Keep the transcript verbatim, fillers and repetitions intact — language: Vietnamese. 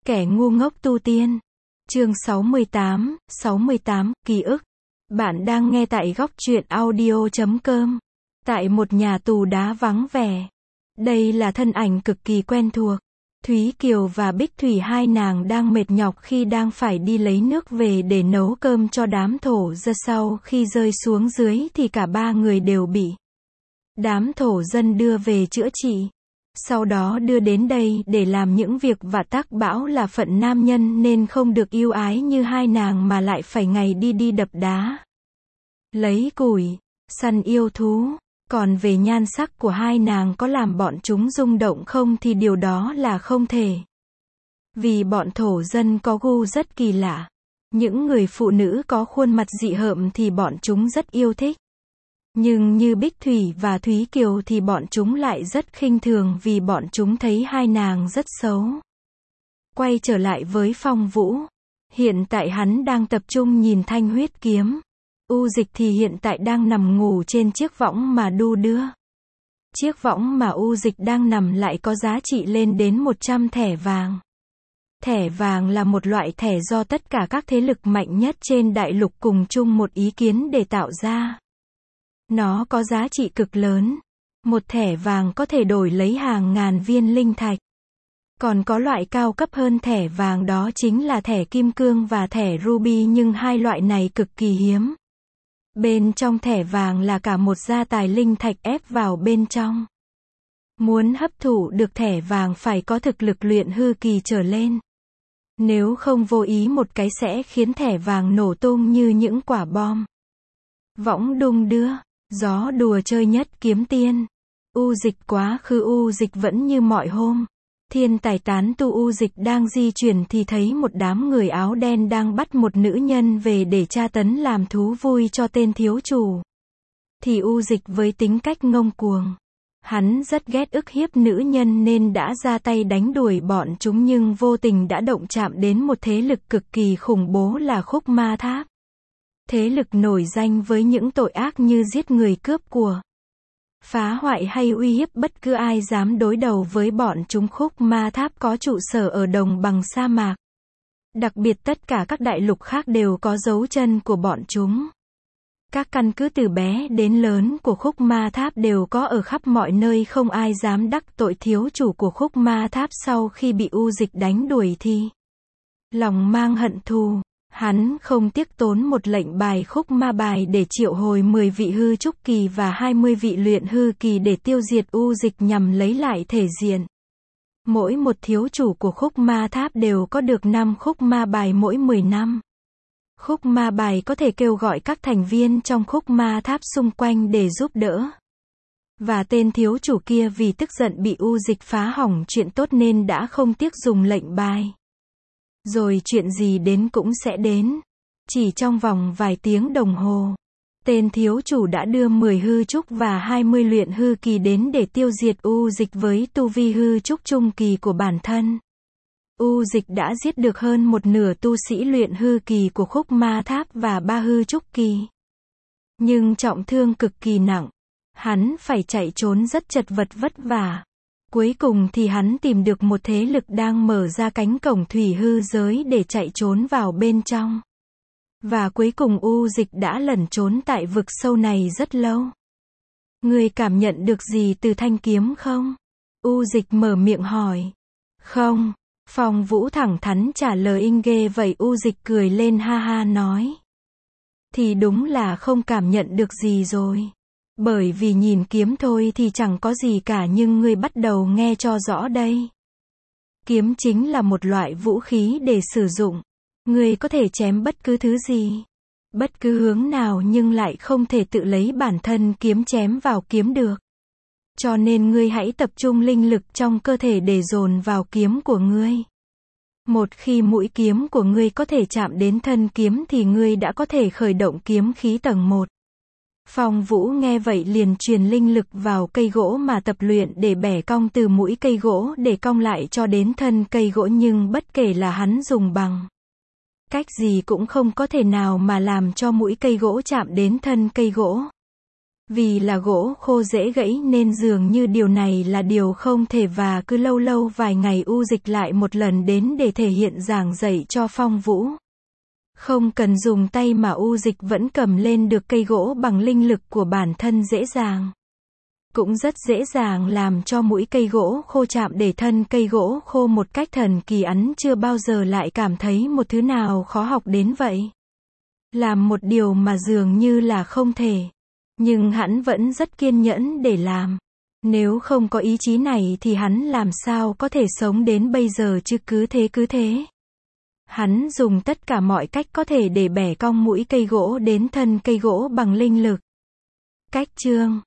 Kẻ ngu ngốc tu tiên. Chương sáu mươi tám, sáu mươi tám, ký ức. Bạn đang nghe tại góc truyện audio chấm com. Tại một nhà tù đá vắng vẻ. Đây là thân ảnh cực kỳ quen thuộc. Thúy Kiều và Bích Thủy, hai nàng đang mệt nhọc khi đang phải đi lấy nước về để nấu cơm cho đám thổ dân. Sau khi rơi xuống dưới thì cả ba người đều bị đám thổ dân đưa về chữa trị. Sau đó đưa đến đây để làm những việc vặt tác bảo là phận nam nhân nên không được yêu ái như hai nàng mà lại phải ngày đi đi đập đá, lấy củi, săn yêu thú. Còn về nhan sắc của hai nàng có làm bọn chúng rung động không thì điều đó là không thể. Vì bọn thổ dân có gu rất kỳ lạ. Những người phụ nữ có khuôn mặt dị hợm thì bọn chúng rất yêu thích. Nhưng như Bích Thủy và Thúy Kiều thì bọn chúng lại rất khinh thường vì bọn chúng thấy hai nàng rất xấu. Quay trở lại với Phong Vũ. Hiện tại hắn đang tập trung nhìn thanh huyết kiếm. U Dịch thì hiện tại đang nằm ngủ trên chiếc võng mà đu đưa. Chiếc võng mà U Dịch đang nằm lại có giá trị lên đến một trăm thẻ vàng. Thẻ vàng là một loại thẻ do tất cả các thế lực mạnh nhất trên đại lục cùng chung một ý kiến để tạo ra. Nó có giá trị cực lớn. Một thẻ vàng có thể đổi lấy hàng ngàn viên linh thạch. Còn có loại cao cấp hơn thẻ vàng, đó chính là thẻ kim cương và thẻ ruby, nhưng hai loại này cực kỳ hiếm. Bên trong thẻ vàng là cả một gia tài linh thạch ép vào bên trong. Muốn hấp thụ được thẻ vàng phải có thực lực luyện hư kỳ trở lên. Nếu không vô ý một cái sẽ khiến thẻ vàng nổ tung như những quả bom. Võng đung đưa, gió đùa chơi nhất kiếm tiên. U Dịch quá khứ. U Dịch vẫn như mọi hôm. Thiên tài tán tu U Dịch đang di chuyển thì thấy một đám người áo đen đang bắt một nữ nhân về để tra tấn làm thú vui cho tên thiếu chủ. Thì U Dịch với tính cách ngông cuồng, hắn rất ghét ức hiếp nữ nhân nên đã ra tay đánh đuổi bọn chúng, nhưng vô tình đã động chạm đến một thế lực cực kỳ khủng bố là Khúc Ma Tháp. Thế lực nổi danh với những tội ác như giết người, cướp của, phá hoại hay uy hiếp bất cứ ai dám đối đầu với bọn chúng. Khúc Ma Tháp có trụ sở ở đồng bằng sa mạc. Đặc biệt tất cả các đại lục khác đều có dấu chân của bọn chúng. Các căn cứ từ bé đến lớn của Khúc Ma Tháp đều có ở khắp mọi nơi, không ai dám đắc tội thiếu chủ của Khúc Ma Tháp. Sau khi bị U Dịch đánh đuổi thì lòng mang hận thù, hắn không tiếc tốn một lệnh bài Khúc Ma Bài để triệu hồi mười vị hư trúc kỳ và hai mươi vị luyện hư kỳ để tiêu diệt U Dịch nhằm lấy lại thể diện. Mỗi một thiếu chủ của Khúc Ma Tháp đều có được năm Khúc Ma Bài mỗi mười năm. Khúc Ma Bài có thể kêu gọi các thành viên trong Khúc Ma Tháp xung quanh để giúp đỡ. Và tên thiếu chủ kia vì tức giận bị U Dịch phá hỏng chuyện tốt nên đã không tiếc dùng lệnh bài. Rồi chuyện gì đến cũng sẽ đến. Chỉ trong vòng vài tiếng đồng hồ, tên thiếu chủ đã đưa mười hư trúc và hai mươi luyện hư kỳ đến để tiêu diệt U Dịch với tu vi hư trúc trung kỳ của bản thân. U Dịch đã giết được hơn một nửa tu sĩ luyện hư kỳ của Khúc Ma Tháp và ba hư trúc kỳ. Nhưng trọng thương cực kỳ nặng. Hắn phải chạy trốn rất chật vật vất vả. Cuối cùng thì hắn tìm được một thế lực đang mở ra cánh cổng thủy hư giới để chạy trốn vào bên trong. Và cuối cùng U Dịch đã lẩn trốn tại vực sâu này rất lâu. Ngươi cảm nhận được gì từ thanh kiếm không? U Dịch mở miệng hỏi. Không. Phong Vũ thẳng thắn trả lời. Inh ghê vậy. U Dịch cười lên ha ha nói. Thì đúng là không cảm nhận được gì rồi. Bởi vì nhìn kiếm thôi thì chẳng có gì cả, nhưng ngươi bắt đầu nghe cho rõ đây. Kiếm chính là một loại vũ khí để sử dụng. Ngươi có thể chém bất cứ thứ gì, bất cứ hướng nào, nhưng lại không thể tự lấy bản thân kiếm chém vào kiếm được. Cho nên ngươi hãy tập trung linh lực trong cơ thể để dồn vào kiếm của ngươi. Một khi mũi kiếm của ngươi có thể chạm đến thân kiếm thì ngươi đã có thể khởi động kiếm khí tầng một. Phong Vũ nghe vậy liền truyền linh lực vào cây gỗ mà tập luyện để bẻ cong từ mũi cây gỗ để cong lại cho đến thân cây gỗ, nhưng bất kể là hắn dùng bằng cách gì cũng không có thể nào mà làm cho mũi cây gỗ chạm đến thân cây gỗ. Vì là gỗ khô dễ gãy nên dường như điều này là điều không thể và cứ lâu lâu vài ngày U Dịch lại một lần đến để thể hiện giảng dạy cho Phong Vũ. Không cần dùng tay mà U Dịch vẫn cầm lên được cây gỗ bằng linh lực của bản thân dễ dàng. Cũng rất dễ dàng làm cho mũi cây gỗ khô chạm để thân cây gỗ khô một cách thần kỳ, hắn chưa bao giờ lại cảm thấy một thứ nào khó học đến vậy. Làm một điều mà dường như là không thể. Nhưng hắn vẫn rất kiên nhẫn để làm. Nếu không có ý chí này thì hắn làm sao có thể sống đến bây giờ chứ, cứ thế cứ thế. Hắn dùng tất cả mọi cách có thể để bẻ cong mũi cây gỗ đến thân cây gỗ bằng linh lực. Cách chương